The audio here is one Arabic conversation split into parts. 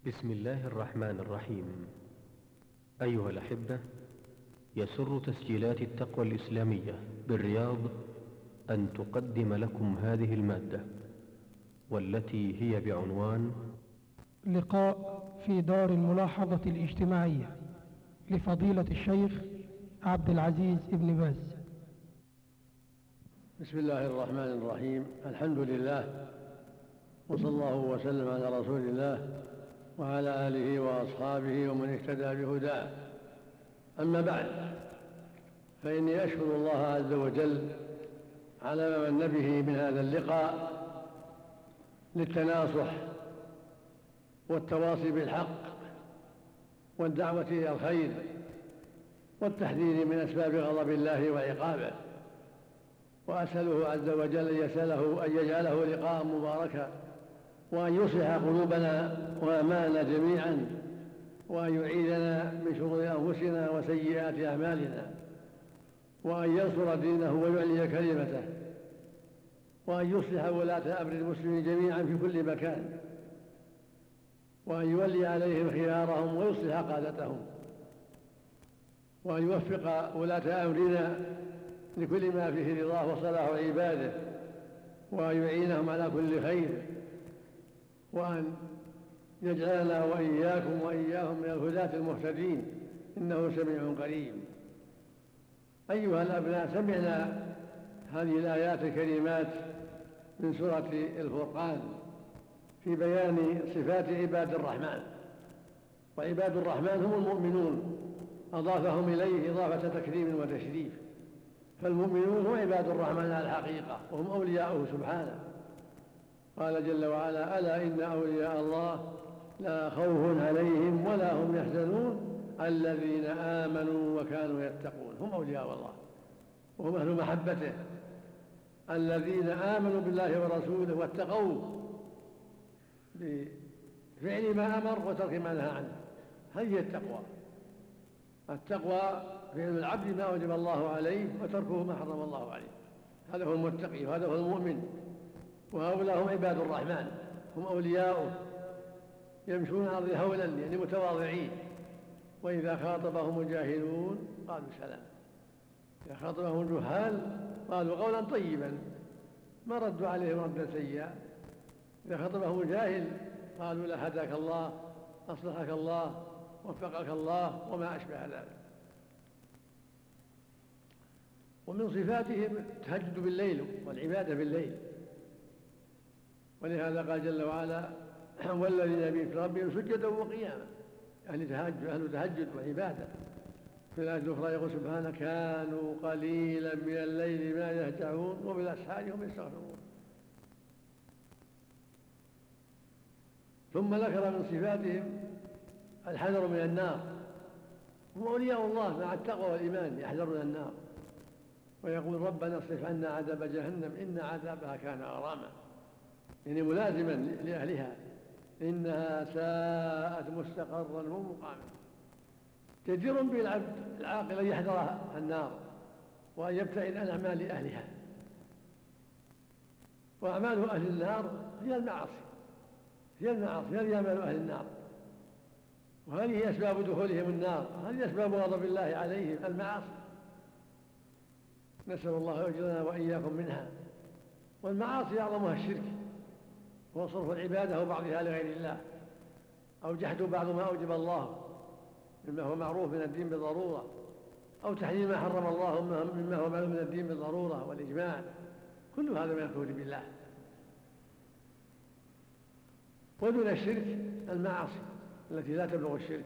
بسم الله الرحمن الرحيم. أيها الأحبة، يسر تسجيلات التقوى الإسلامية بالرياض أن تقدم لكم هذه المادة، والتي هي بعنوان لقاء في دار الملاحظة الاجتماعية لفضيلة الشيخ عبد العزيز بن باز. بسم الله الرحمن الرحيم. الحمد لله، وصلى الله وسلم على رسول الله وعلى آله وأصحابه ومن اهتدى بهداه. أما بعد، فإني أشكر الله عز وجل على ما من به من هذا اللقاء للتناصح والتواصي بالحق والدعوة إلى الخير والتحذير من أسباب غضب الله وعقابه، وأسأله عز وجل أن يجعله لقاء مباركا، وأن يصلح قلوبنا وأعمالنا جميعا، وأن يعيذنا من شرور أنفسنا وسيئات أعمالنا، وأن ينصر دينه ويعلي كلمته، وأن يصلح ولاة أمر المسلمين جميعا في كل مكان، وأن يولي عليهم خيارهم ويصلح قادتهم، وأن يوفق ولاة أمرنا لكل ما فيه رضاه وصلاح عباده، وأن يعينهم على كل خير، وأن يجعلنا وإياكم وإياهم من الهداة المهتدين، إنه سميع قريب. أيها الأبناء، سمعنا هذه الآيات الكريمات من سورة الفرقان في بيان صفات عباد الرحمن، وعباد الرحمن هم المؤمنون، أضافهم إليه إضافة تكريم وتشريف، فالمؤمنون هم عباد الرحمن على الحقيقة، وهم أولياؤه سبحانه. قال جل وعلا: ألا إن أولياء الله لا خوف عليهم ولا هم يحزنون الذين آمنوا وكانوا يتقون. هم أولياء الله وهم أهل محبته، الذين آمنوا بالله ورسوله واتقوه بفعل ما أمر وترك ما نهى عنه. هذه التقوى. التقوى فعل العبد ما أوجب الله عليه وتركه ما حرم الله عليه، هذا هو المتقي وهذا هو المؤمن، وهؤلاء هم عباد الرحمن، هم أولياؤه، يمشون على الأرض هولا يعني متواضعين، وإذا خاطبهم الجاهلون قالوا سلام. إذا خاطبهم الجهال قالوا قولا طيبا، ما ردوا عليهم ردا سيئا. إذا خاطبهم الجاهل قالوا لا هداك الله، أصلحك الله، وفقك الله، وما أشبه ذلك. ومن صفاتهم التهجد بالليل والعبادة بالليل، ولهذا قال جل وعلا: والذين في ربهم سجدا وقياما، أهل تهجد وعبادة. في الآية الأخرى يقول سبحانه: كانوا قليلا من الليل ما يهجعون وبالأسحار هم يستغفرون. ثم ذكر من صفاتهم الحذر من النار، هم أولياء الله مع التقوى والإيمان يحذرون النار، ويقول: ربنا اصرف عنا عذاب جهنم إن عذابها كان غراما، يعني ملازما لأهلها، إنها ساءت مستقرا ومقاما. جدير بالعبد العاقل أن يحذر النار وأن يبتعد عن أعمال أهلها، وأعمال أهل النار هي المعاصي، هذه أعمال أهل النار، وهذه أسباب دخولهم النار، هذه أسباب غضب الله عليهم، المعاصي. نسأل الله يجرنا وإياكم منها. والمعاصي أعظمها الشرك، هو صرف العبادة وبعضها لغير الله، أو جحد بعض ما أوجب الله مما هو معروف من الدين بالضرورة، أو تحليل ما حرم الله مما هو معلوم من الدين بالضرورة والإجماع، كل هذا من الكفر بالله. ودون الشرك المعاصي التي لا تبلغ الشرك،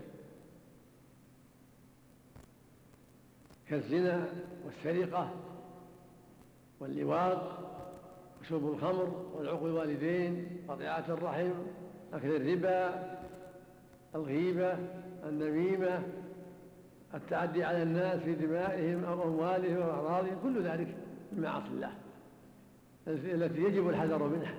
كالزنا والسرقة واللواط وشرب الخمر والعقوق الوالدين، قطيعة الرحم، أكل الربا، الغيبة، النميمة، التعدي على الناس في دمائهم أو أموالهم أو أعراضهم، كل ذلك من معاصي الله التي يجب الحذر منها.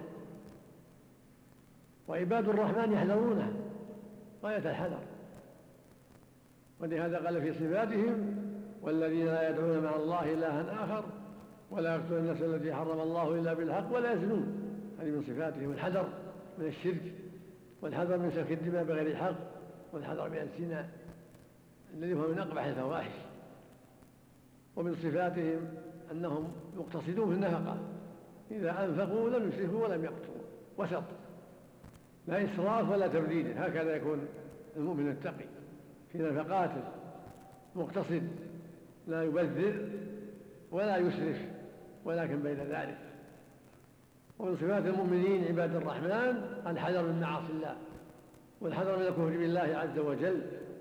وعباد الرحمن يحذرونها غاية الحذر، ولهذا قال في صفاتهم: والذين لا يدعون مع الله إلها آخر ولا يقتلون النفس التي حرم الله إلا بالحق ولا يزنون. هذه من صفاتهم الحذر من الشرك والحذر من سفك الدماء بغير الحق، والحذر من الزنا الذي هو من أقبح الفواحش. ومن صفاتهم أنهم مقتصدون في النفقة، إذا أنفقوا لم يسرفوا ولم يقتروا، وسط، لا إسراف ولا تبذير. هكذا يكون المؤمن التقي في نفقاته، مقتصد، لا يبذر ولا يسرف، ولكن بين ذلك. ومن صفات المؤمنين عباد الرحمن الحذر من معاصي الله، والحذر من الكفر بالله عز وجل،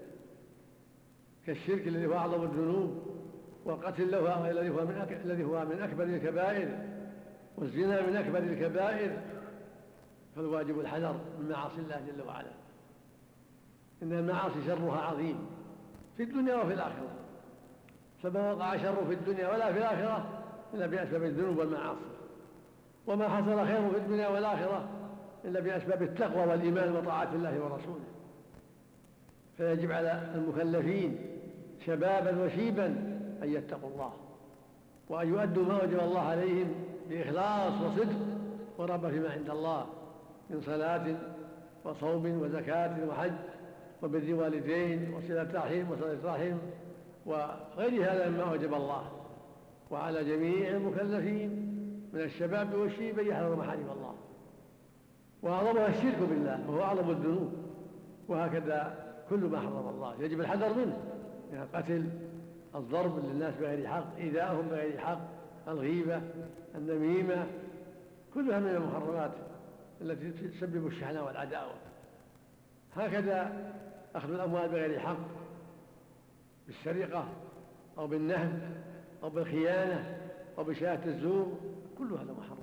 كالشرك الذي هو أعظم الذنوب، والقتل الذي هو من أكبر الكبائر، والزنا من أكبر الكبائر. فالواجب الحذر من معاصي الله جل وعلا، إن المعاصي شرها عظيم في الدنيا وفي الآخرة، فما وقع شر في الدنيا ولا في الآخرة إلا بأسباب الذنوب والمعاصي، وما حصل خير في الدنيا والآخرة إلا بأسباب التقوى والإيمان وطاعة الله ورسوله. فيجب على المكلفين شبابا وشيبا أن يتقوا الله، وأن يؤدوا ما وجب الله عليهم بإخلاص وصدق ورغبة فيما عند الله من صلاة وصوم وزكاة وحج وبر والدين وصلة رحم وصلة رحم وغير هذا مما وجب الله. وعلى جميع المكلفين من الشباب والشيب أن يحذروا محارم الله، وأعظمها الشرك بالله وهو أعظم الذنوب، وهكذا كل ما حرم الله يجب الحذر منه، من القتل، الضرب للناس بغير حق، إيذاءهم بغير حق، الغيبة، النميمة، كلها من المحرمات التي تسبب الشحناء والعداوة. هكذا أخذ الأموال بغير حق، بالسرقة أو بالنهب أو بالخيانة أو بشهادة الزور، كل هذا محرم.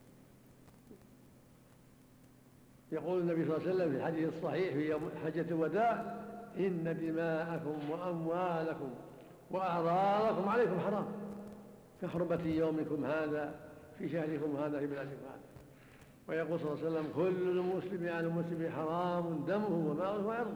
يقول النبي صلى الله عليه وسلم في الحديث الصحيح في يوم حجة الوداع: إن دماءكم وأموالكم وأعراضكم عليكم حرام كحرمة يومكم هذا في شهركم هذا في بلادكم هذا. ويقول صلى الله عليه وسلم: كل المسلم على المسلم حرام دمه وماله وعرضه.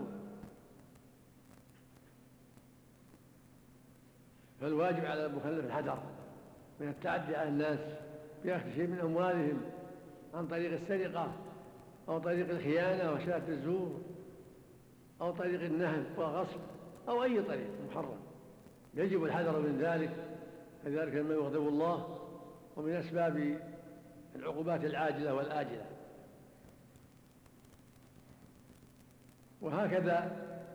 فالواجب على المكلف الحذر من التعدي على الناس بأخذ شيء من أموالهم عن طريق السرقة أو طريق الخيانة وشهادة الزور أو طريق النهب والغصب أو أي طريق محرم. يجب الحذر من ذلك، كذلك مما يغضب الله ومن أسباب العقوبات العاجلة والآجلة. وهكذا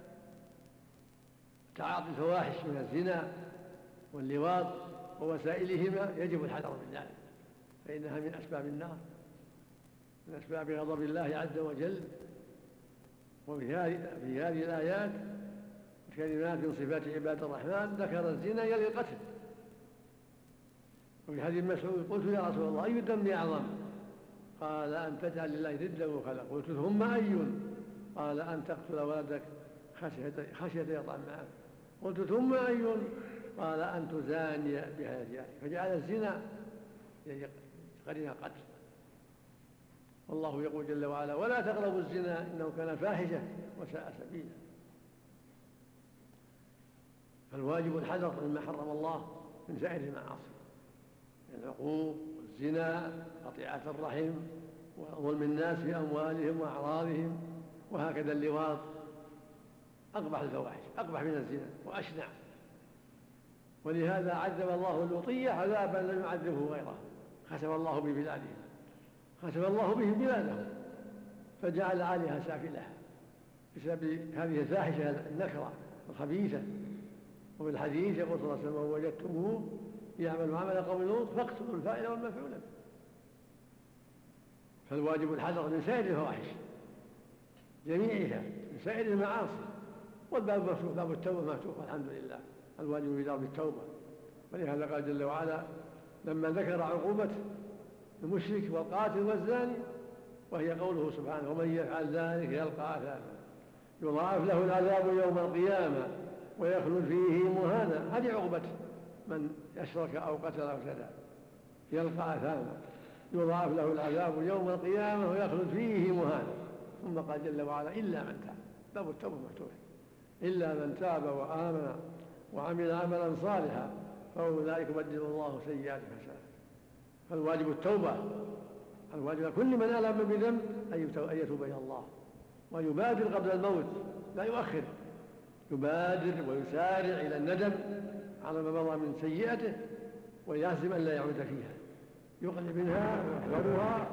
تعاطي الفواحش من الزنا واللواط ووسائلهما يجب الحذر من ذلك، فإنها من أسباب النار، من أسباب غضب الله عز وجل. وفي هذه الآيات كلمات من صفات عباد الرحمن ذكر الزنا يلي القتل. وفي حديث مسعود: قلت يا رسول الله أي الذنب أعظم؟ قال: أن تجعل لله ندا وخلق. قلت: ثم أي؟ قال: أن تقتل ولدك خشية يطعم معك. قلت: ثم أي؟ قال: أن تزاني بحياتك. فجعل الزنا قرين القتل. والله يقول جل وعلا: ولا تقربوا الزنا إنه كان فاحشة وساء سبيلا. فالواجب الحذر مما حرم الله من سائر المعاصي، العقوق والزنا، قطيعة الرحم، وظلم الناس في أموالهم وأعراضهم، وهكذا اللواط أقبح الفواحش، أقبح من الزنا وأشنع. ولهذا عذب الله اللوطية عذابا لم يعذبه غيره، خسف الله ببلادهم، خسف الله بهم بلادهم، فجعل عليها سافلها بسبب هذه الفاحشة النكرة الخبيثة. وفي الحديث يقول صلى الله عليه وسلم: وجدتموه يعمل عمل قوم لوط فاقتلوا الفاعل والمفعول به. فالواجب الحذر من سائر الفواحش جميعها، من سائر المعاصي. والباب مفتوح، باب التوبة مفتوح والحمد لله، الواجب في درب التوبة. ولهذا قال جل وعلا لما ذكر عقوبة المشرك والقاتل والزاني، وهي قوله سبحانه: ومن يفعل ذلك يلقى أثاما يضاعف له العذاب يوم القيامة ويخلد فيه مهانا. هذه عقوبة من أشرك أو قتل أو كذا، يلقى أثاما يضاعف له العذاب يوم القيامة ويخلد فيه مهانا. ثم قال جل وعلا: إلا من تاب. باب التوبة مفتوح، إلا من تاب وآمن وعمل عملا صالحا فأولئك يبدل الله سيئاتهم حسنات. فالواجب التوبة، الواجب كل من ألم بذنب أن يتوب إلى الله ويبادر قبل الموت لا يؤخر، يبادر ويسارع إلى الندم على ما مضى من سيئته ويعزم أن لا يعود فيها، يقلع منها ويحذرها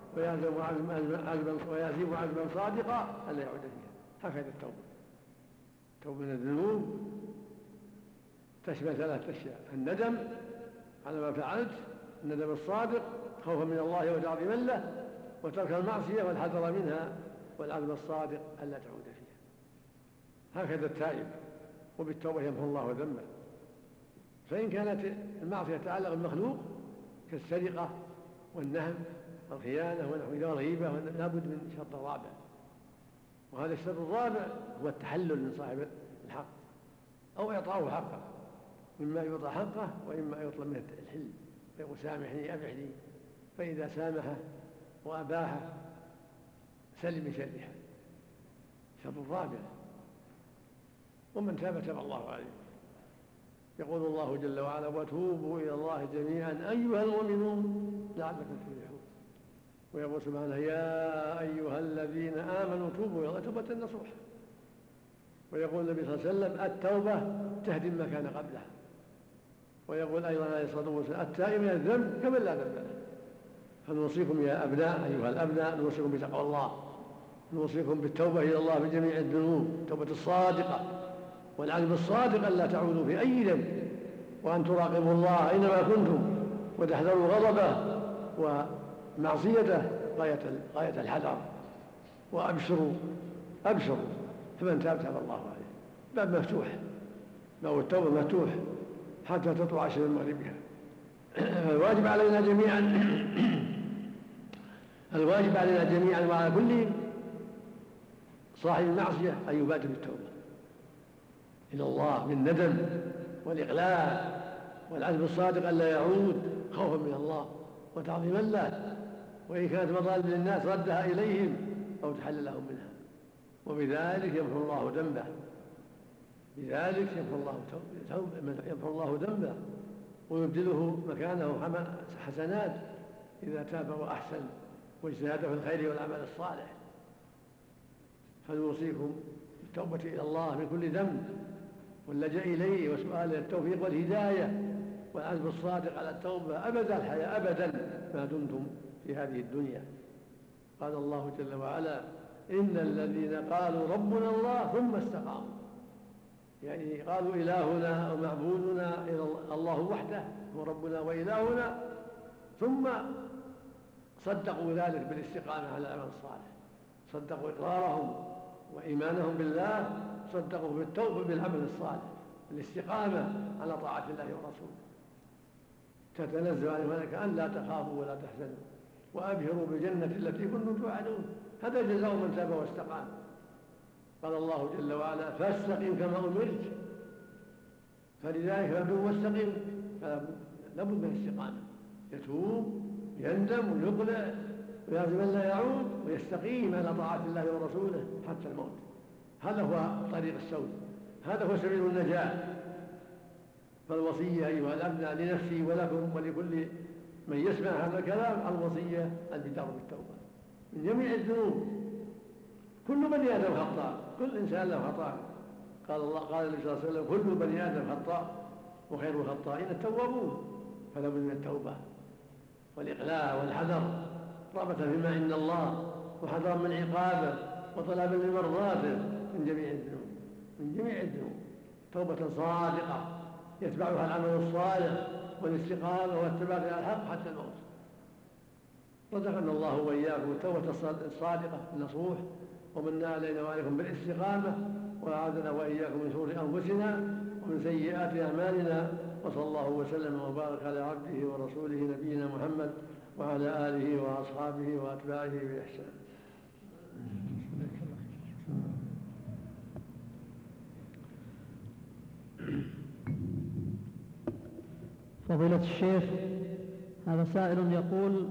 ويعزم عزما صادقا أن لا يعود فيها. هكذا التوبة من الذنوب تشمل 3 أشياء: الندم على ما فعلت، الندم الصادق خوفا من الله وتعظيما له، وترك المعصية والحذر منها والعزم الصادق ألا تعود فيها. هكذا التائب، وبالتوبة يمحو الله ذنبه. فإن كانت المعصية تتعلق بالمخلوق كالسرقة والنهب والخيانة ونحو والغيبة، لا بد من شرط رابع، وهذا الشرط الرابع هو التحلل من صاحب الحق أو إعطاؤه حقه، مما يعطى حقه وإما يطلب منه الحل فيقول سامحني أبحني، فإذا سامحه وأباحه سلم من شرها. الشرط الرابع. ومن تاب تاب الله عليه. يقول الله جل وعلا: وتوبوا إلى الله جميعا أيها المؤمنون لعلكم تفلحون. ويقول سبحانه: يا أيها الذين آمنوا توبوا إلى الله توبة نصوح. ويقول النبي صلى الله عليه وسلم: التوبة تهدم ما كان قبلها. ويقول أيضا عليه الصلاة والسلام: التائب من الذنب كمن لا ذنب له. فنوصيكم يا أبناء أيها الأبناء، نوصيكم بتقوى الله، نوصيكم بالتوبة إلى الله بجميع الذنوب، التوبة الصادقة والعزم الصادق ألا تعودوا في أي ذنب، وأن تراقبوا الله أينما كنتم وتحذروا غضبه ومعصيته غاية الحذر. وأبشروا فمن تاب تاب الله عليه. باب مفتوح، باب التوبة مفتوح حتى تطلع الشمس من مغربها. الواجب علينا جميعا وعلى كل صاحب المعصية أن يبادر بالتوبة إلى الله بالندم والإقلاع والعزم الصادق ألا يعود خوفا من الله وتعظيما له، وإن كانت مظالم للناس ردها إليهم أو تحلل لهم منها، وبذلك يمحو الله ذنبه. بذلك يمحو الله ذنبه ويبدله مكانه حسنات إذا تاب وأحسن واجتهد في الخير والعمل الصالح. فنوصيكم بالتوبة إلى الله من كل ذنب واللجأ إليه وسؤال التوفيق والهداية والعزم الصادق على التوبة أبدا الحياة أبدا ما دمتم في هذه الدنيا. قال الله جل وعلا: إن الذين قالوا ربنا الله ثم استقاموا، يعني قالوا إلهنا أو معبودنا الله وحده هو ربنا وإلهنا، ثم صدقوا ذلك بالاستقامة على العمل الصالح، صدقوا إقرارهم وإيمانهم بالله، صدقوا بالتوبة بالعمل الصالح، الاستقامة على طاعة الله ورسوله. تتنزل عن الملائكة أن لا تخافوا ولا تحزنوا وأبشروا بالجنة التي كنتم توعدون. هذا جزاء من تاب واستقام. قال الله جل وعلا: فاستقم كما أمرت. فلذلك لابد واستقم، لابد من الاستقامة، يتوب يندم ويقلع ويعزم أن لا يعود ويستقيم على طاعة الله ورسوله حتى الموت. هذا هو طريق السود، هذا هو سبيل النجاة. فالوصية أيها الأبناء لنفسي ولكم ولكل من يسمع هذا الكلام، الوصية البدار بالتوبة من جميع الذنوب. كل بني آدم خطاء، كل إنسان له خطاء. قال النبي صلى الله عليه وسلم: كل بني آدم خطاء وخير الخطائين التوابون. فلا بد من التوبة والإقلاع والحذر، رغبة فيما عند الله وحذرا من عقابه وطلبا لمرضاته من جميع الذنوب، توبة صادقة يتبعها العمل الصالح والاستقامة والثبات على الحق حتى الموت. رزقنا الله وإياكم التوبة الصادقة النصوح، ومن علينا وعليكم بالاستقامة، وأعاذنا وإياكم من شرور أنفسنا ومن سيئات أعمالنا. وصلى الله وسلم وبارك على عبده ورسوله نبينا محمد وعلى آله وأصحابه وأتباعه بإحسان. فضيلة الشيخ، هذا سائل يقول: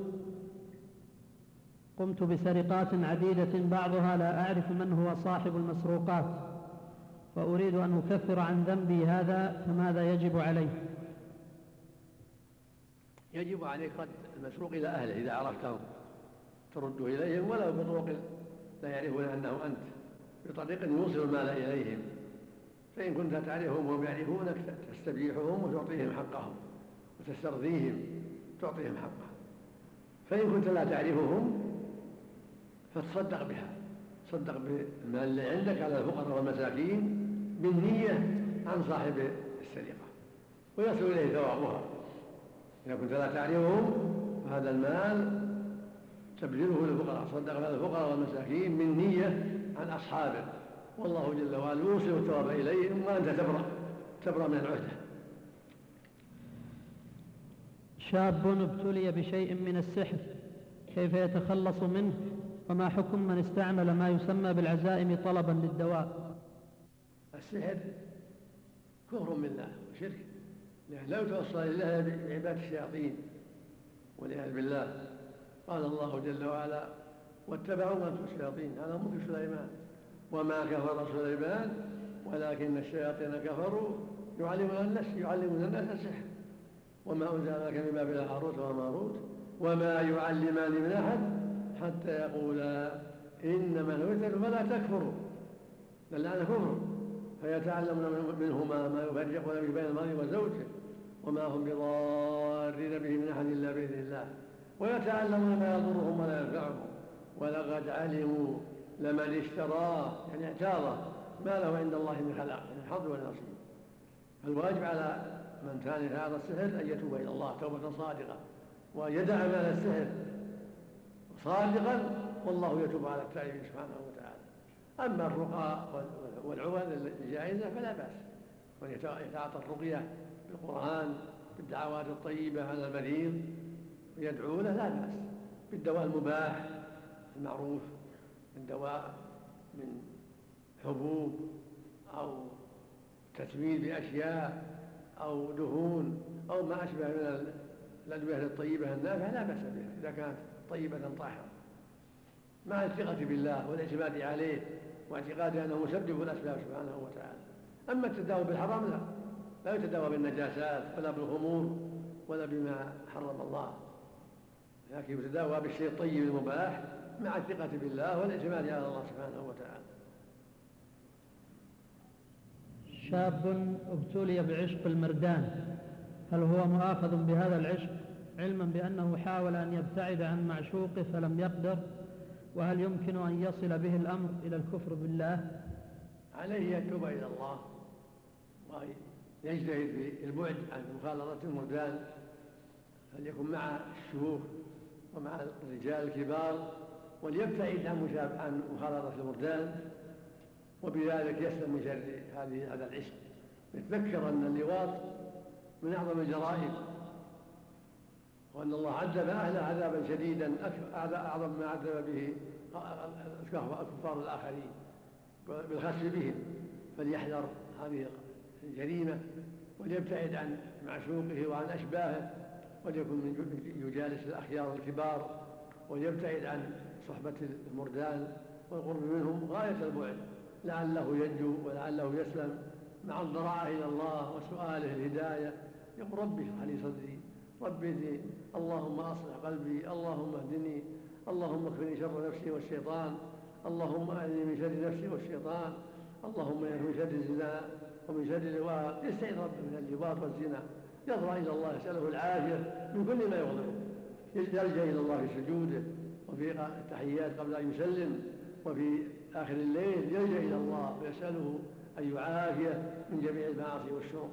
قمت بسرقات عديدة بعضها لا أعرف من هو صاحب المسروقات، وأريد أن أكفر عن ذنبي هذا، فماذا يجب علي؟ يجب عليك رد المسروق إلى أهله إذا عرفتهم، ترده إليهم ولو بطرق لا يعرفون أنه أنت بطريقة يوصل المال إليهم. فإن كنت تعرفهم وهم يعرفونك تستبيحهم وتعطيهم حقهم وتسترضيهم تعطيهم حقهم. فإن كنت لا تعرفهم فتصدق بها، تصدق بالمال اللي عندك على الفقراء والمساكين بالنية عن صاحب السرقة ويصل إليه ثوابها. إذا كنت لا تعرفهم فهذا المال تبذله للفقراء، تصدق على الفقراء والمساكين بالنية عن أصحابه، والله جل وعلا يوصل الثواب إليهم وأنت تبرأ من العهدة. شاب ابتلي بشيء من السحر، كيف يتخلص منه؟ وما حكم من استعمل ما يسمى بالعزائم طلبا للدواء؟ السحر كفر بالله وشرك، لأن لا يتوصل إلا بعبادة الشياطين والعياذ بالله. قال الله جل وعلا: واتبعوا ما تتلو الشياطين على ملك سليمان وما كفر سليمان ولكن الشياطين كفروا يعلمون الناس السحر وما أنزل عليك من بابل هاروت وماروت وما يعلمان من أحد حتى يقولا إنما الفتن فلا تكفروا، اللعنة كفر، فيتعلمون منهما ما يفرقون به بين المرء وزوجه وما هم بضارين به من أحد إلا بإذن الله، ويتعلمون ما يضرهم ولا ينفعهم ولقد علموا لمن اشتراه يعني اعتاضه ما له عند الله من خلاق يعني حظ ولا نصيب. فالواجب على من كان هذا السحر أن يتوب إلى الله توبة صادقة وأن يدع مال السحر صادقا، والله يتوب على التائبين سبحانه وتعالى. أما الرقى والعوذ الجائزة فلا بأس، ويتعاطى الرقية بالقرآن بالدعوات الطيبة على المريض ويدعو له لا بأس، بالدواء المباح المعروف من دواء من حبوب أو تسميد بأشياء أو دهون أو ما أشبه من الأدوية الطيبة النافعة لا بأس بها إذا كانت طيبة طاهرة مع الثقة بالله والاعتماد عليه واعتقاد أنه مسبب الأسباب سبحانه وتعالى. أما التداوي بالحرام لا يتداوى بالنجاسات ولا بالخمور ولا بما حرم الله، لكن يتداوى بالشيء الطيب المباح مع الثقة بالله والاعتماد على الله سبحانه وتعالى. شاب ابتلي بعشق المردان، هل هو مؤاخذ بهذا العشق علما بأنه حاول أن يبتعد عن معشوقه فلم يقدر؟ وهل يمكن أن يصل به الأمر إلى الكفر بالله؟ عليه أن يتوب إلى الله ويجتهد في البعد عن مخالطة المردان، فليكن مع الشيوخ ومع الرجال الكبار وليبتعد عن مخالطة المردان، وبذلك يسلم من شر هذا العشق. يتذكر أن اللواط من أعظم الجرائم وأن الله عذب أهله عذابا شديدا أعظم ما عذب به الكفار الآخرين بالخسف بهم، فليحذر هذه الجريمة وليبتعد عن معشوقه وعن أشباهه وليكن يجالس الأخيار الكبار وليبتعد عن صحبة المردان والقرب منهم غاية البعد لعله ينجو ولعله يسلم مع الضراعة إلى الله وسؤاله الهداية. يقول: ربي اشرح لي صدري، ربي اهدني، اللهم أصلح قلبي، اللهم اهدني، اللهم اكفني شر نفسي والشيطان، اللهم أعذني من شر نفسي والشيطان، اللهم اعذني من شر الزنا ومن شر اللواط. يستعيذ ربه من اللواط والزنا، يضرع إلى الله يسأله العافية من كل ما يغضبه، يلجأ إلى الله في سجوده وفي التحيات قبل أن يسلم وفي آخر الليل يلجأ إلى الله ويسأله أن يعافيه من جميع المعاصي والشرور.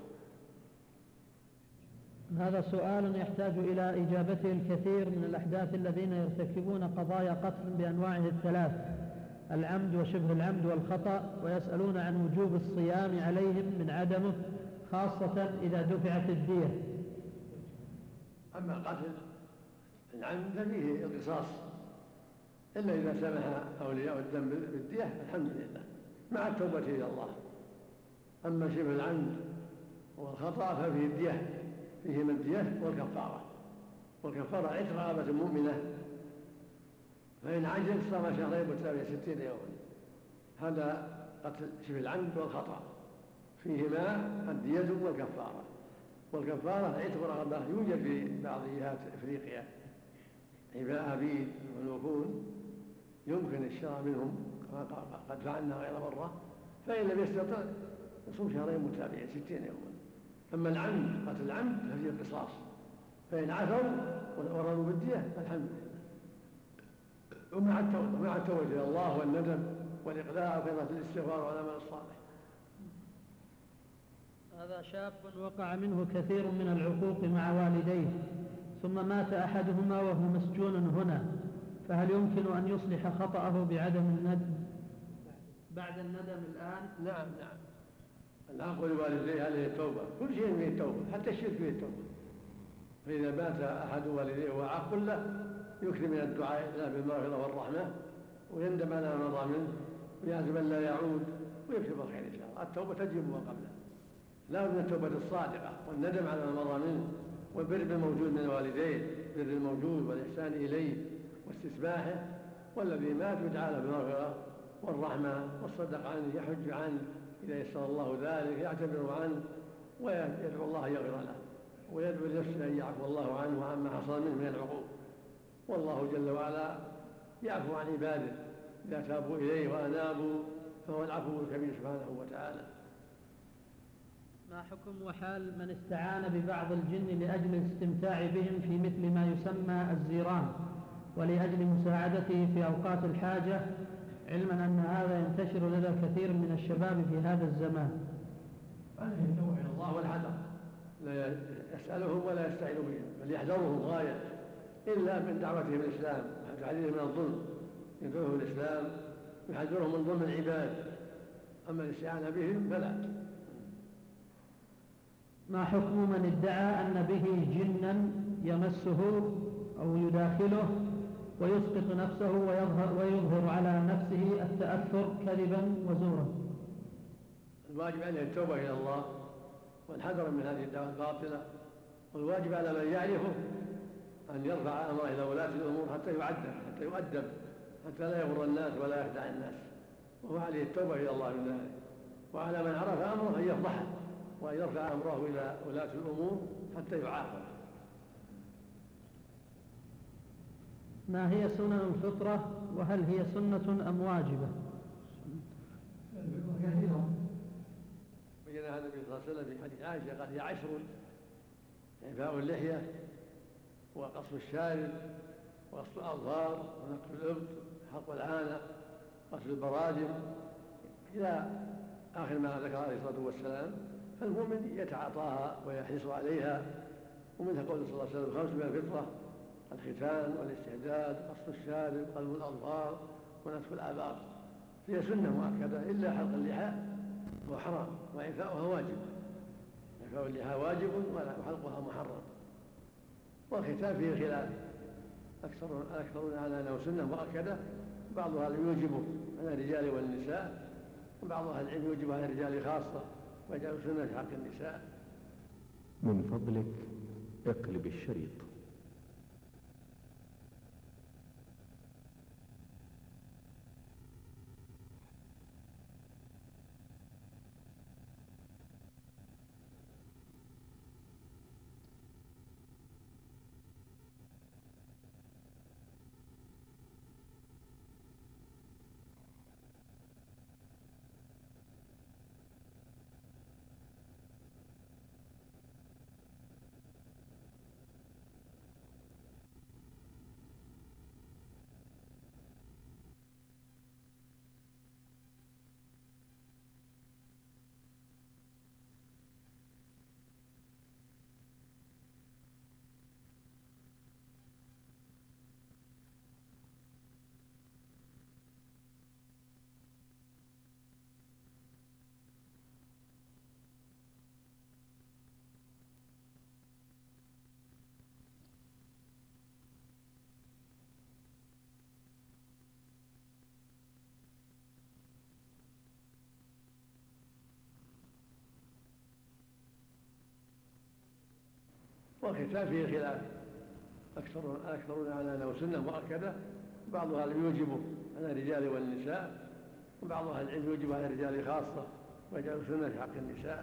هذا سؤال يحتاج إلى إجابته الكثير من الأحداث الذين يرتكبون قضايا قتل بأنواعه الثلاث: العمد وشبه العمد والخطأ، ويسألون عن وجوب الصيام عليهم من عدمه خاصة إذا دفعت الدية. أما قتل العمد ففيه القصاص إلا إذا سمح أولياء الدم بالدية الحمد لله مع التوبة إلى الله. أما شبه العمد والخطأ ففيه الدية، فيهما الدية والكفارة عتق رقبة مؤمنة، فإن عجز صام شهرين متتابعين 60 يوما. هذا قتل شبه العمد والخطأ فيهما الدية والكفارة. والكفارة عتق رقبة يوجد في بعض جهات إفريقيا عباء عبيد والوكون يمكن الشراء منهم كما قد فعلنا غير مرة، فإن لم يستطع يصوم شهرين متابعين 60 يوما. أما العمد قتل العمد ففيه القصاص، فإن عفوا ورضوا بالدية فالحمد لله. ومع التوبة إلى الله والندم والإقلاع وكثرة الاستغفار والعمل الصالح. هذا شاب وقع منه كثير من العقوق مع والديه، ثم مات أحدهما وهو مسجون هنا، فهل يمكن أن يصلح خطأه بعدم الندم بعد الندم الآن؟ نعم. العقل لوالديه هذه التوبة، كل شيء فيه التوبة، حتى الشرك فيه التوبة. فإذا مات أحد والديه وهو عاق له يكثر من الدعاء له بالمغفرة والرحمة، ويندم على ما مضى منه، ويعزم أن لا يعود، ويكتب الخير إن شاء الله. التوبة تجب ما قبلها، لا بد من التوبة الصادقة والندم على ما مضى منه، والبر بالموجود من الوالدين، بر الموجود والإحسان إليه واستسماحه. والذي مات يدعى له بالمغفرة والرحمة والصدق عنه، يحج عنه إذا يسر الله ذلك، يعتبر عنه ويدعو الله يغفر له، ويدعو لنفسه أن يعفو الله عنه وعما حصل منه من العقوق. والله جل وعلا يعفو عن عباده إذا تابوا إليه وأنابوا، فهو العفو الكبير سبحانه وتعالى. ما حكم وحال من استعان ببعض الجن لأجل الاستمتاع بهم في مثل ما يسمى الزيران، ولأجل مساعدته في أوقات الحاجة، علما أن هذا ينتشر لدى الكثير من الشباب في هذا الزمان؟ عليه التوبة إلى الله والحذر، لا يسألهم ولا يستعين بهم، بل يحذرهم غاية، إلا من دعوتهم الإسلام وتحذيرهم من الظلم، يدعوهم الإسلام يحذرهم من ظلم العباد. أما الاستعانة بهم فلا. ما حكم من ادعى أن به جنا يمسه أو يداخله ويسقط نفسه ويظهر على نفسه التأثر كذبا وزورا؟ الواجب عليه التوبة إلى الله والحذر من هذه الدعوة الباطلة، والواجب على من يعرفه أن يرفع أمره إلى ولاة الأمور حتى يؤدب حتى لا يغر الناس ولا يخدع الناس، وهو عليه التوبة إلى الله من ذلك. وعلى من عرف أمره أن يفضحه وأن يرفع أمره إلى ولاة الأمور حتى يعاقب. ما هي سنن الفطرة، وهل هي سنة أم واجبة؟ كثيرة بينها النبي صلى الله عليه وسلم في حديث عائشة قال هي 10: إعفاء اللحية، وقص الشارب، وقص الأظفار، ونقص الإبط، حلق العانة، غسل البراجم، إلى آخر ما ذكر عليه الصلاة والسلام. فالمؤمن يتعاطاها ويحرص عليها، ومنها قول صلى الله عليه وسلم 5 من الفطرة: الختان والاستحداد، قص الشارب، قلم الأظفار، ونتف الآبار. هي سنة مؤكدة، إلا حلق اللحى هو حرام، وإعفاؤها واجب. إعفاء اللحى واجب وحلقها محرم. والختان فيه خلاف، أكثرون على أنه سنة مؤكدة، بعضها يوجبه على الرجال والنساء، وبعض أهل العلم يوجبه على الرجال خاصة ويجعل سنة في حق النساء. من فضلك اقلب الشريط. والختان فيه خلاف، أكثرون على أنه سنة مؤكدة، بعضها يوجبه على الرجال والنساء، وبعض أهل العلم يوجب على الرجال خاصة ويجعل سنة في حق النساء.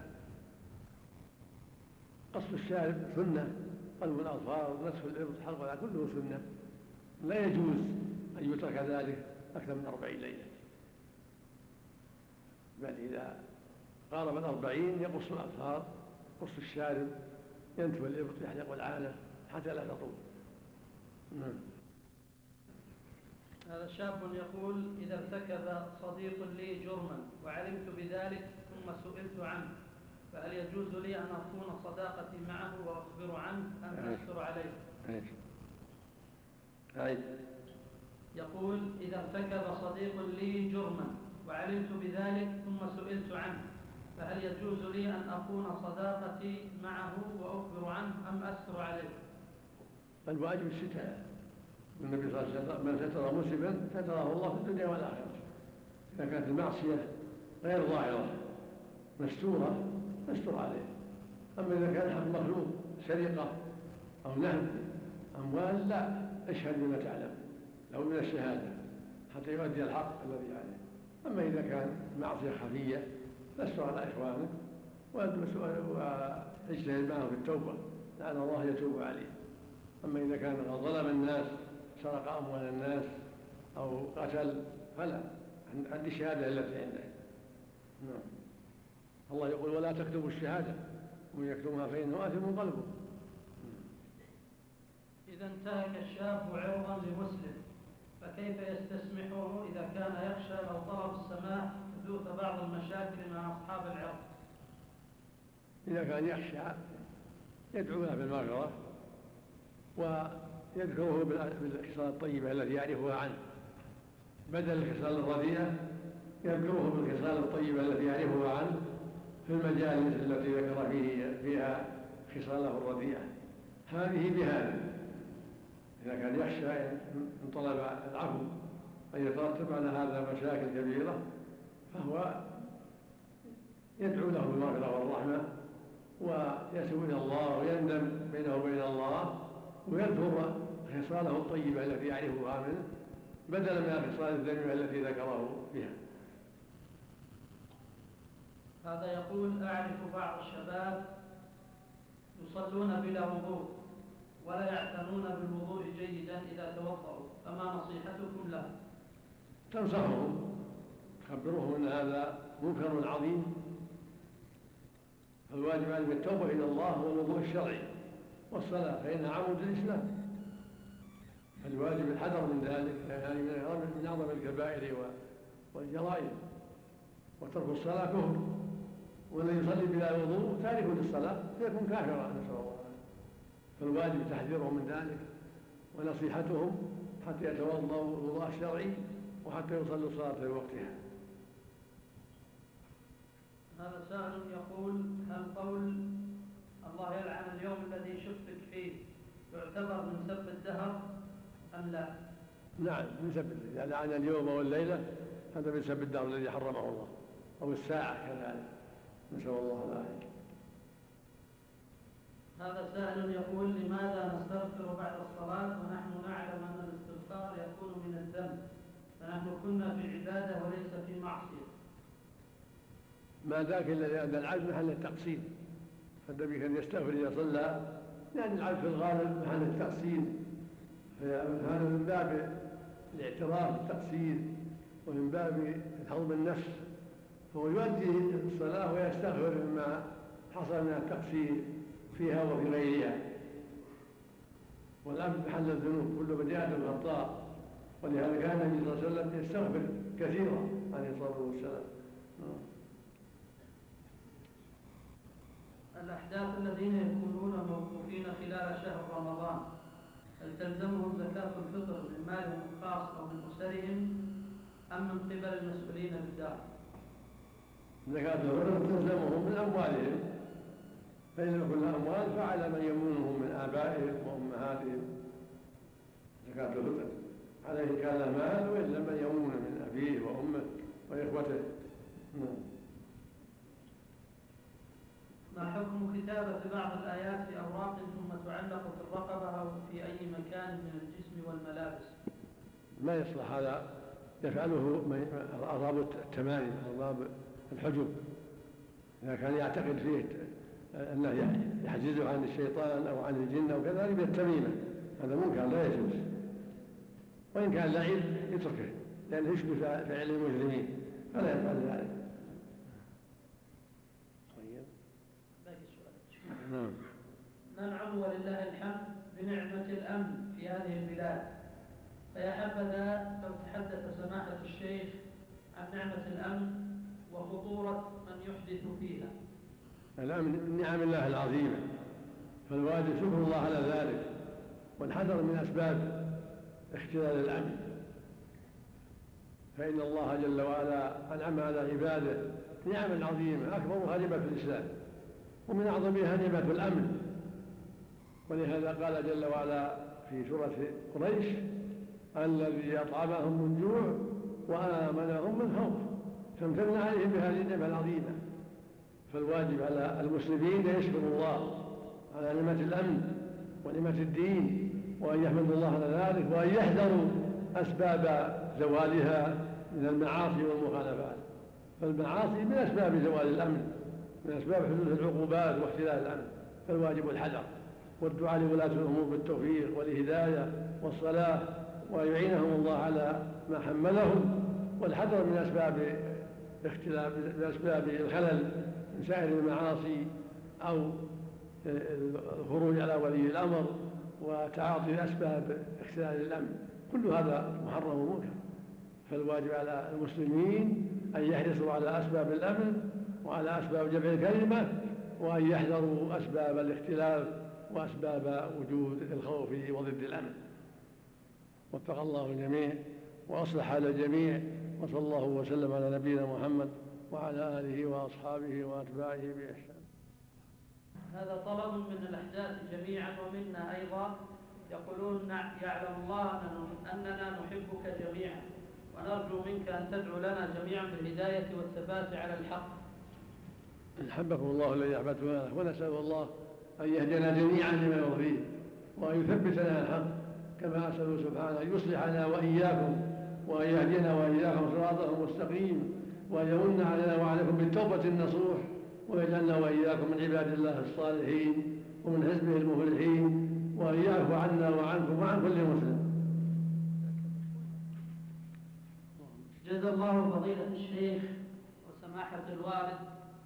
قص الشارب سنة، قلم الأظفار، نتف الإبط، حلق العانة، كله سنة. لا يجوز أن يترك ذلك أكثر من 40 ليلة، بل إذا قارب 40 يقص الأظفار، يقص الشارب، ينتف الإبط، يحلق العانة حتى لا تطول. هذا شاب يقول: إذا ارتكب صديق لي جرما وعلمت بذلك ثم سئلت عنه، فهل يجوز لي أن أصون صداقتي معه وأخبر عنه أم أستر عليه؟ يقول: إذا ارتكب صديق لي جرما وعلمت بذلك ثم سئلت عنه، فهل يجوز لي أن أكون صداقتي معه وأخبر عنه أم أستر عليه؟ الواجب الستر. النبي صلى الله عليه وسلم: من ستر مسلما ستره الله في الدنيا والآخرة. إذا كانت المعصية غير ظاهرة مستورة نستر عليه. أما إذا كان حق مخلوق سرقة أو نهب أموال لا، اشهد بما تعلم لو من الشهادة حتى يؤدي الحق الذي عليه. أما إذا كان معصية خفية نستر على إخوانه واجتهد معه في التوبة لعل الله يتوب عليه. أما إذا كان قد ظلم الناس، سرق أموال الناس أو قتل، فلا، عند الشهادة التي عنده. الله يقول: ولا تكتموا الشهادة ومن يكتمها فإنه آثم قلبه. إذا انتهك الشاب عرضا لمسلم فكيف يستسمحه إذا كان يخشى لو طلب السماح حدوث بعض المشاكل مع أصحاب العرض؟ إذا كان يخشى يدعو له بالمغفرة ويذكره بالخصال الطيبة التي يعرفها عنه، بدل الخصال الرديئة يذكره بالخصال الطيبة التي يعرفها عنه في المجالس التي ذكر فيها خصاله الرديئة. هذه بهذه. إذا كان يخشى إن طلب العفو أن يترتب على هذا مشاكل كبيرة فهو يدعو له بالمغفرة والرحمة ويتوب إلى الله ويندم بينه وبين الله ويذكر خصاله الطيبة التي يعرفها منه بدلا من الخصال الذميمة التي ذكره فيها. هذا يقول: أعرف بعض الشباب يصلون بلا وضوء ولا يعتنون بالوضوء جيدا إذا توضأوا، فما نصيحتكم له؟ تنصحهم، تخبرهم أن هذا منكر عظيم، فالواجب عليهم التوبة إلى الله والوضوء الشرعي والصلاة فإنها عمود الإسلام. فالواجب الحذر من ذلك، يعني من أعظم الكبائر والجرائم. وترك الصلاة كفر، والذي يصلي بلا وضوء تارك للصلاة فيكون كافرا، نسأل الله. فالواجب تحذيرهم من ذلك ونصيحتهم حتى يتوضأوا الوضوء الشرعي وحتى يصلوا الصلاة في وقتها. هذا سائل يقول: هل قول الله يلعن اليوم الذي شفك فيه يعتبر من سب الدهر أم لا؟ نعم، من سب. إذا لعن اليوم والليلة هذا من سب الدهر الذي حرمه الله، أو الساعة كذلك، نسأل الله العافية. هذا سائل يقول: لماذا نستغفر بعد الصلاة ونحن نعلم أن الاستغفار يكون من الذنب، فنحن كنا في عبادة وليس في معصية؟ ما ذاك إلا لأن العبد محل التقصير، فالنبي كان يستغفر إذا صلى، لأن العبد في الغالب محل التقصير، فهذا من باب الاعتراف بالتقصير ومن باب هضم النفس، فهو يؤدي الصلاة ويستغفر مما حصل من التقصير فيها وفي غيرها. والعبد محل الذنوب، كل بني آدم خطاء، ولهذا كان النبي صلى الله عليه وسلم يستغفر كثيرا عليه الصلاة والسلام. الأحداث الذين يكونون موقوفين خلال شهر رمضان هل تلزمهم زكاة الفطر من مالهم الخاص أو من أسرهم أم من قبل المسؤولين بالدار؟ زكاة الفطر تلزمهم من أموالهم، فإن لم يكن أموال فعلى من يمونهم من آبائهم وأمهاتهم زكاة الفطر، عليه كان مال وإن لم يمون من أبيه وأمه وإخوته. ما حكم كتابة بعض الآيات في أوراق ثم تعلق في الرقبة أو في أي مكان من الجسم والملابس؟ ما يصلح هذا، يفعله أرباب التمائم، أرباب الحجب، إذا كان يعتقد فيه أنه يحجزه عن الشيطان أو عن الجن أو كذلك بالتميمة، هذا منكر لا يجوز. وإن كان لعب يتركه، لأنه يشبه فعل المسلمين فلا يفعل ذلك. طيب نعم. ننعم ولله الحمد بنعمة الأمن في هذه البلاد، فيا حبذا لو تحدث سماحة الشيخ عن نعمة الأمن وخطورة من يحدث فيها. الأمن من نعم الله العظيمة، فالواجب شكر الله على ذلك والحذر من أسباب اختلال الأمن، فإن الله جل وعلا أنعم على عباده نعما عظيمة أكبرها نعمة الإسلام، ومن أعظمها نعمة الأمن. ولهذا قال جل وعلا في سورة قريش: الذي أطعمهم من جوع وآمنهم من خوف. فامتن عليهم بهذه النعمة العظيمة. فالواجب على المسلمين أن يشكروا الله على نعمة الأمن ونعمة الدين، وأن يحمدوا الله على ذلك، وأن يحذروا أسباب زوالها من المعاصي والمخالفات. فالمعاصي من أسباب زوال الأمن، من أسباب حدوث العقوبات واختلال الأمن، فالواجب الحذر والدعاء لولاة الأمور بالتوفيق والهداية والصلاح، وأن يعينهم الله على ما حملهم، والحذر من أسباب الخلل من سائر المعاصي أو الخروج على ولي الأمر وتعاطي أسباب اختلال الأمن، كل هذا محرم ومنكر. فالواجب على المسلمين أن يحرصوا على أسباب الأمن وعلى أسباب جمع الكلمة، وأن يحذروا أسباب الاختلاف وأسباب وجود الخوف وضد الأمن. وفق الله الجميع وأصلح حال الجميع، وصلى الله وسلم على نبينا محمد وعلى آله وأصحابه وأتباعه بإحسان. هذا طلب من الأحداث جميعا ومنا أيضا، يقولون: يعلم الله أننا نحبك جميعا، ونرجو منك أن تدعو لنا جميعا بالهداية والثبات على الحق. أحبكم الله الذي أحببتنا، ونسأل الله أن يهدينا جميعا لما يرضيه، وأن يثبتنا على الحق، كما أسأل سبحانه أن يصلحنا وإياكم، وأن يهدينا وإياكم صراطه المستقيم، وأن يمن علينا وعليكم بالتوبة النصوح، ويجعلنا وإياكم من عباد الله الصالحين ومن حزبه المفلحين، وأن يعفو عنا وعنكم وعن كل مسلم. جزا الله فضيلة الشيخ وسماحة الوالد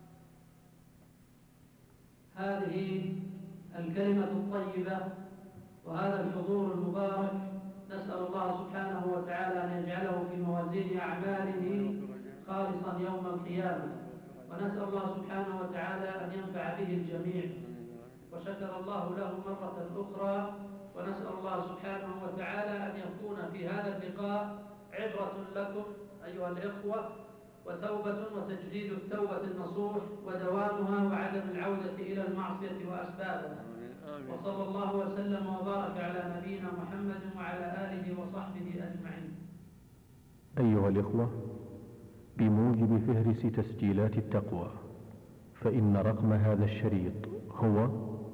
هذه الكلمة الطيبة وهذا الحضور المبارك. نسأل الله سبحانه وتعالى أن يجعله في موازين أعماله خالصا يوم القيامة، ونسأل الله سبحانه وتعالى أن ينفع به الجميع. وشكر الله له مرة أخرى، ونسأل الله سبحانه وتعالى أن يكون في هذا اللقاء عبرة لكم أيها الإخوة، وتوبة وتجديد التوبة النصوح ودوامها وعدم العودة إلى المعصية وأسبابها. وصلى الله وسلم وبارك على نبينا محمد وعلى آله وصحبه أجمعين. أيها الإخوة، بموجب فهرس تسجيلات التقوى، فإن رقم هذا الشريط هو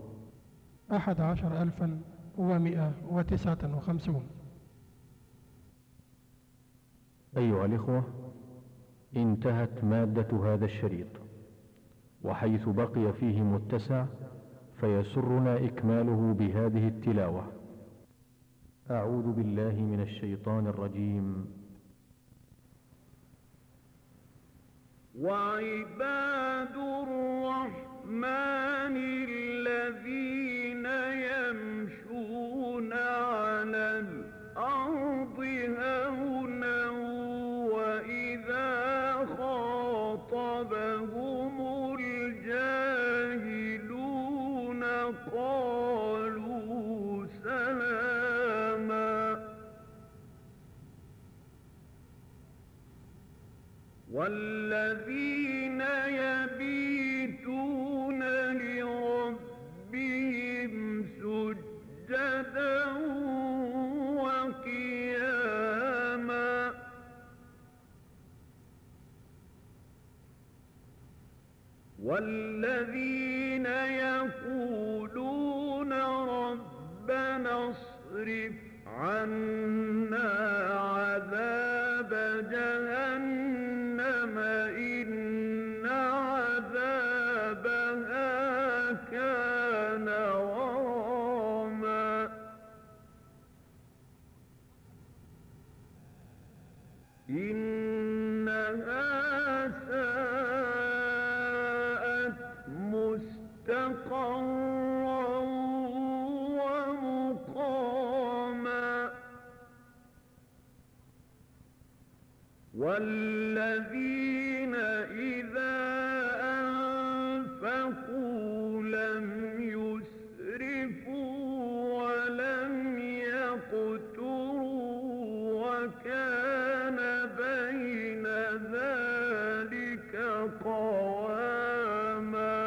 11,159. أيها الإخوة، انتهت مادة هذا الشريط، وحيث بقي فيه متسع فيسرنا إكماله بهذه التلاوة. أعوذ بالله من الشيطان الرجيم. وعباد الرحمن الذين يمشون على الأرض هونا وإذا خاطبهم الجاهلون قالوا سلاما. والذين يبيتون لربهم سجدا وقياما. والذين يقولون ربنا اصرف عنا عذاب جهنم إن عذابها كان غراما. والذين إذا أنفقوا لم يسرفوا ولم يقتروا وكان بين ذلك قواما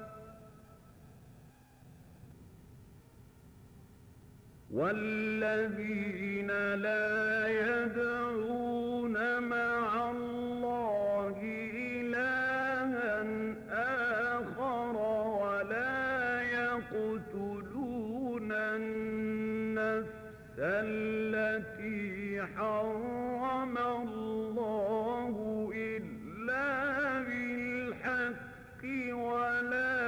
والذين لا يدعون مع الله إلها آخر ولا يقتلون النفس التي حرم الله إلا بالحق ولا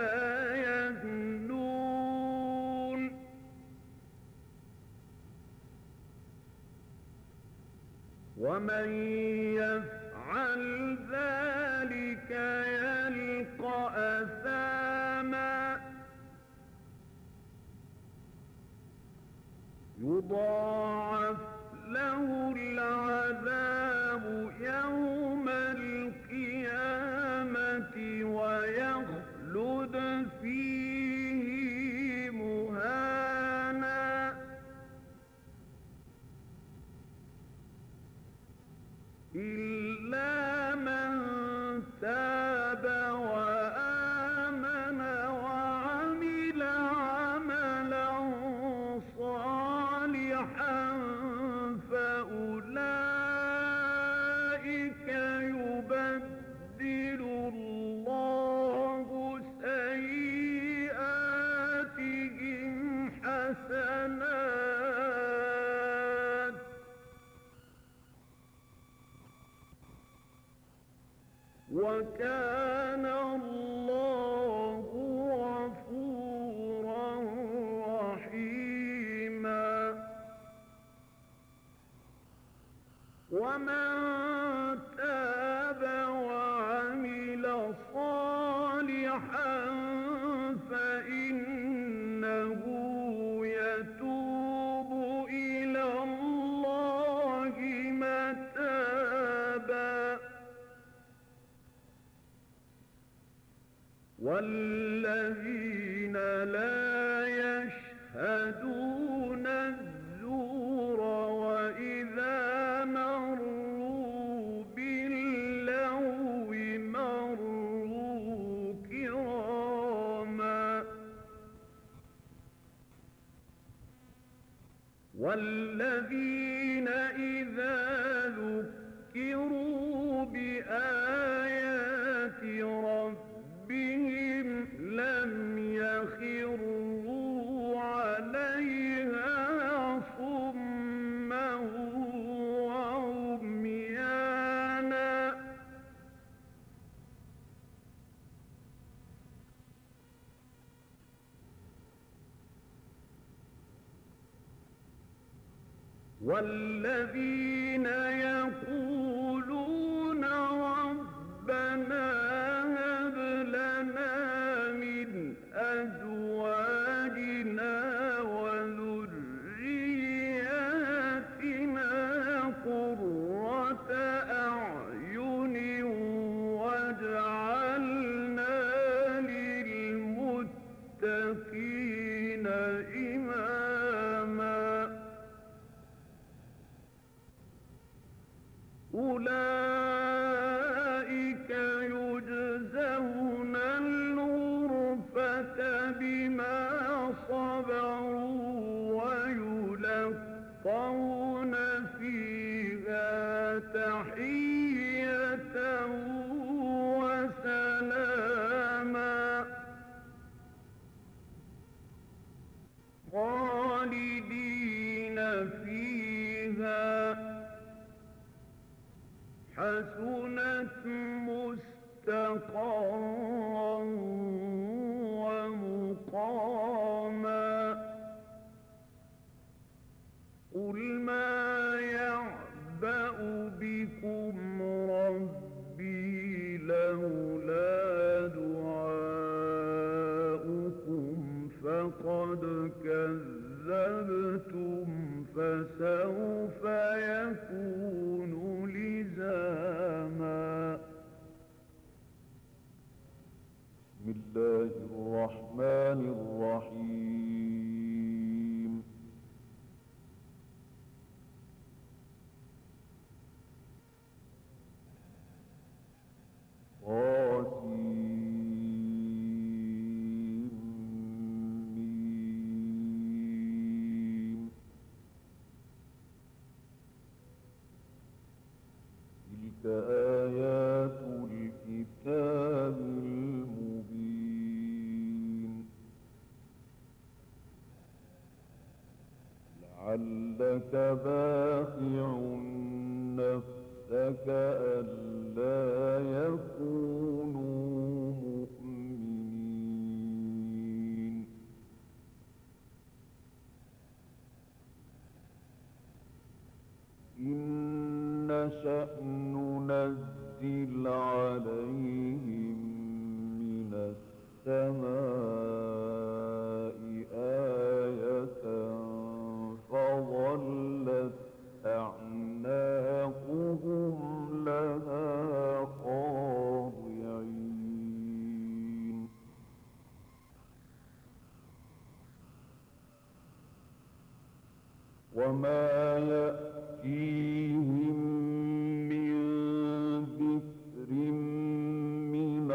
يزنون ومن يفعل ذلك يلقى أثاما يضاعف له العذاب يوم القيامة ويخلد فيه مهانا إلا من تاب وآمن وعمل عملا صالحا فأولئك يبدل الله سيئاتهم حسنات وكان الله غفورا رحيما ومن تاب وعمل صالحا فإنه يتوب إلى الله متابا والذين لا يشهدون الزور وإذا مروا باللغو مروا كراما والذين إذا ذكروا بآيات ربهم لم يخروا عليها صما وعميانا والذين يقولون ربنا هب لنا من أزواجنا وذرياتنا قرة أعين واجعلنا للمتقين إماما أولئك يجزون الغرفة بما صبروا ويلقون فيها تحية وسلاما خالدين فيها حسنت مستقرا ومقاما قل ما يعبأ بكم ربي لولا دعاؤكم فقد كذبتم فسوف يكون لزاما. بسم الله الرحمن الرحيم. تلك آيات الكتاب المبين. لعلك باخع نفسك ألا يكونوا مؤمنين. إن نشأ ننزل عليهم من السماء آية فظلت أعناقهم لها خاضعين. وما يأتيهم من ذكر من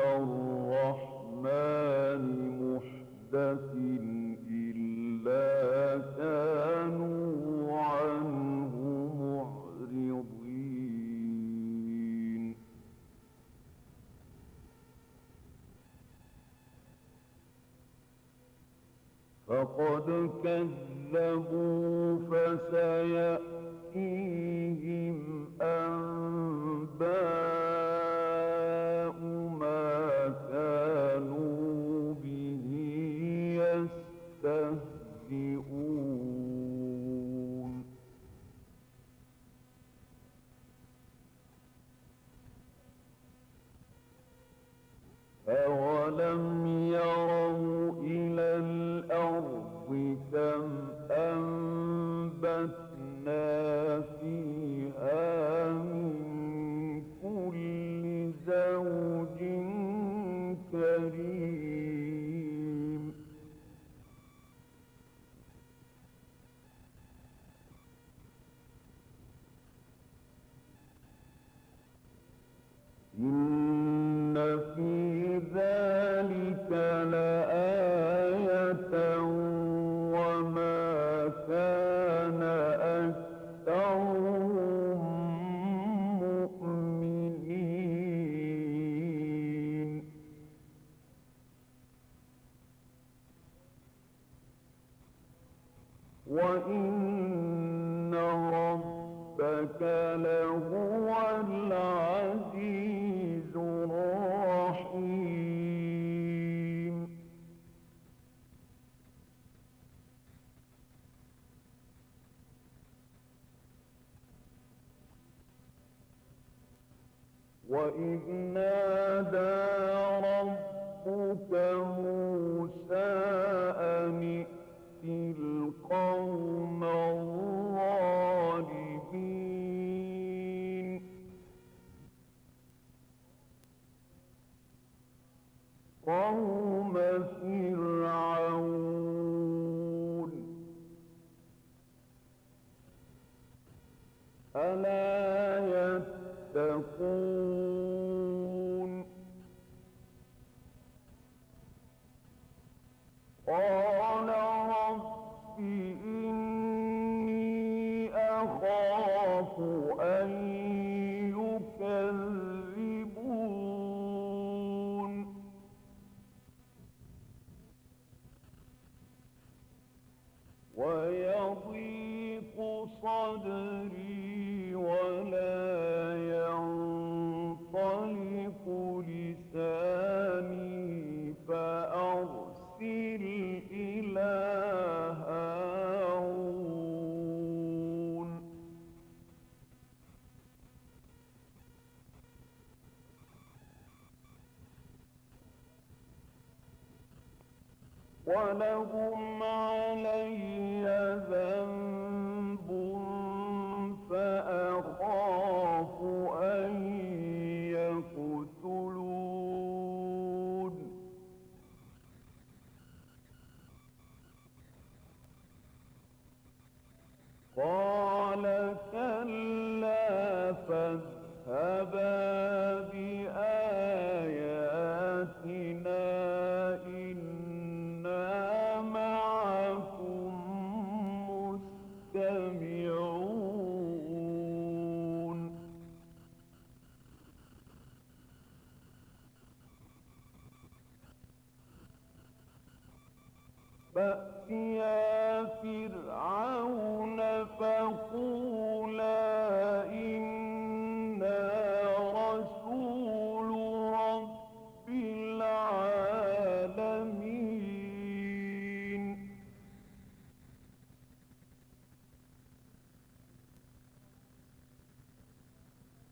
الرحمن محدث إلا كانوا عنه معرضين. فقد كذبوا فسيأتيهم أنباء ما كانوا به يستهزئون. أولم يروا إلى الأرض كم أنبتنا فيها من كل زوج كريم. إن في ذلك لآية وما كان أكثرهم مؤمنين. وإن ربك لهو العزيز الرحيم. وإذ نادى ربك موسى أن ائت القوم الظالمين. قوم فرعون ألا يتقون. قال رب إني أخاف أن يكذبون. ويضيق صدري ولا ينطلق لساني فأرسل إلى هارون. ولهم علي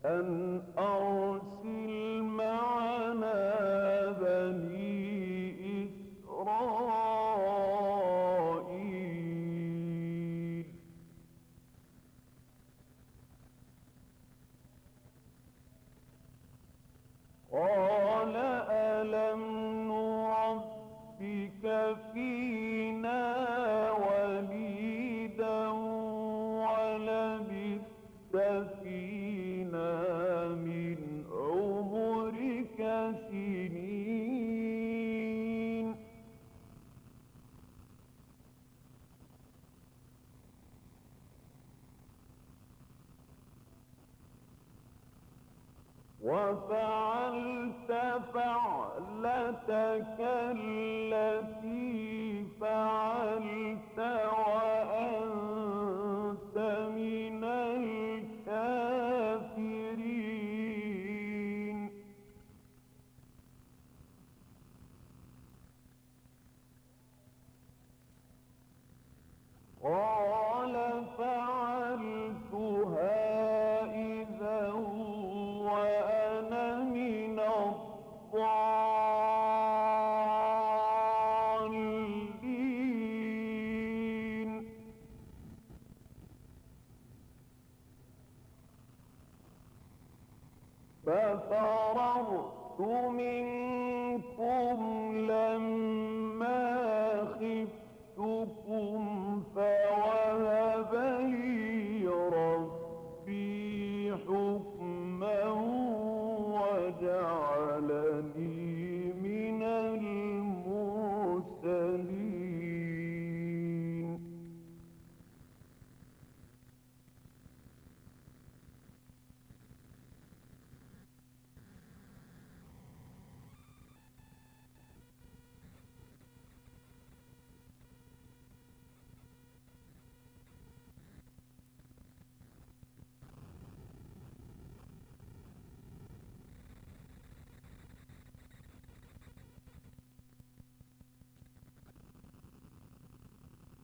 أن أرسل معنا بني إسرائيل. قال ألم نربك فينا وليدا ولبثت فينا من عمرك سنين. وفعلت فعلتك التي فعلت وأنت من الكافرين. قال فعلتها إذا وأنا من الضالين. ففررت منكم